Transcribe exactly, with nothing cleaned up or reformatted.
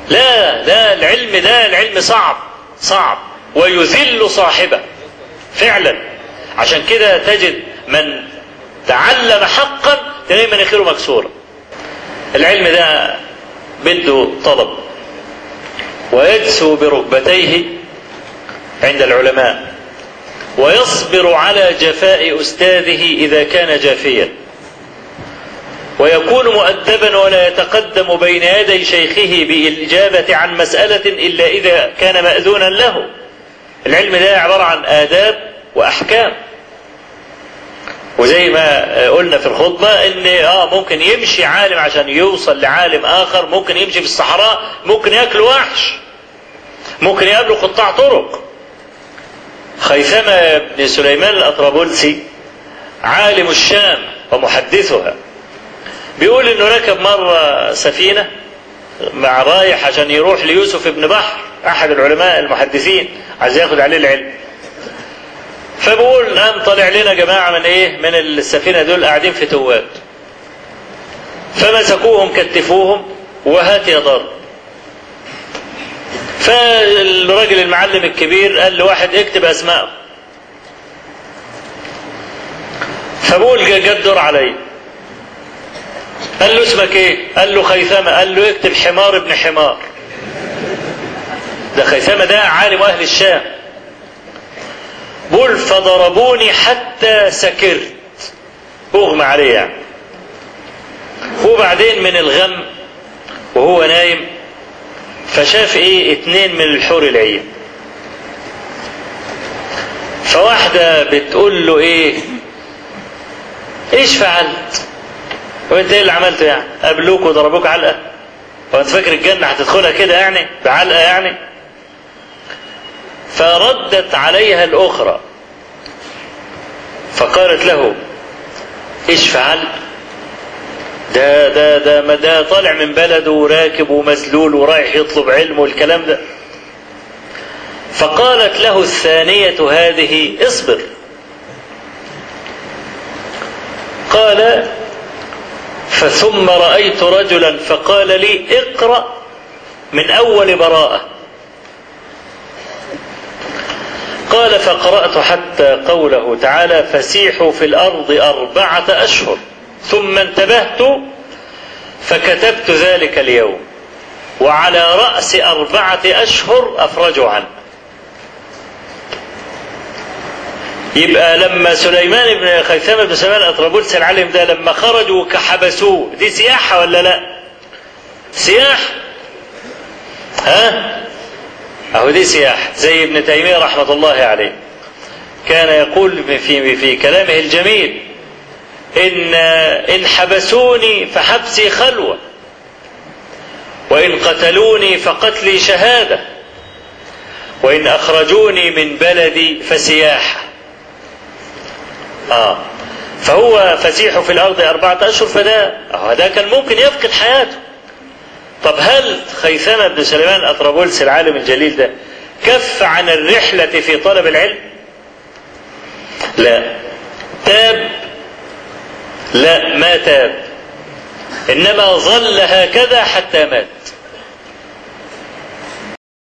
لا لا، العلم ده العلم صعب صعب ويذل صاحبه فعلا. عشان كده تجد من تعلم حقا تلاقي مناخيره مكسوره. العلم ده بده طلب، ويجسو بركبتيه عند العلماء، ويصبر على جفاء أستاذه إذا كان جافيا، ويكون مؤدبا ولا يتقدم بين يدي شيخه بالإجابة عن مسألة إلا إذا كان مأذونا له. العلم ده عبارة عن آداب وأحكام. وزي ما قلنا في الخطبة ان اه ممكن يمشي عالم عشان يوصل لعالم اخر، ممكن يمشي في الصحراء، ممكن ياكل وحش، ممكن يقابله قطاع طرق. خيثمة بن سليمان الأطرابلسي عالم الشام ومحدثها بيقول انه ركب مرة سفينة مع رايح عشان يروح ليوسف بن بحر احد العلماء المحدثين، عايز ياخد عليه العلم. فبقول قام طلع لنا جماعة من ايه من السفينة دول قاعدين في توات، فمسكوهم كتفوهم وهات يا ضرب. فالراجل المعلم الكبير قال لواحد اكتب اسماءه. فبقول جا الدور علي، قال له اسمك ايه؟ قال له خيثمة. قال له اكتب حمار ابن حمار. ده خيثمة ده عالم اهل الشام. بقول فضربوني حتى سكرت، اغمى عليه يعني. وبعدين من الغم وهو نايم فشاف ايه اتنين من الحور العين. فواحدة بتقول له ايه ايش فعلت؟ وانت ايه اللي عملته يعني؟ قابلوك وضربوك علقة؟ وانت فاكر الجنة هتدخلها كده يعني بعلقة يعني؟ فردت عليها الأخرى فقالت له ايش فعلت؟ ده ده ده ما ده طالع من بلده وراكب ومذلول ورايح يطلب علم والكلام ده. فقالت له الثانية هذه اصبر. قال فثم رأيت رجلا فقال لي اقرأ من أول براءة. قال فقرأت حتى قوله تعالى فسيحوا في الأرض أربعة أشهر ثم انتبهت فكتبت ذلك اليوم وعلى رأس أربعة أشهر أفرجوا عنه. يبقى لما سليمان بن خيثمة بن سليمان الأطرابلسي العالم ده لما خرجوا كحبسوه، دي سياحة ولا لا؟ سياحة. ها؟ أهو دي سياحة. زي ابن تيمية رحمة الله عليه كان يقول في في كلامه الجميل إن إن حبسوني فحبسي خلوة، وإن قتلوني فقتلي شهادة، وإن أخرجوني من بلدي فسياحة. آه فهو فسيح في الأرض أربعة أشهر، فده آه ده كان ممكن يفقد حياته. طب هل خيثمة بن سليمان الأطرابلسي العالم الجليل ده كف عن الرحلة في طلب العلم؟ لا. تاب؟ لا ما تاب، إنما ظل هكذا حتى مات.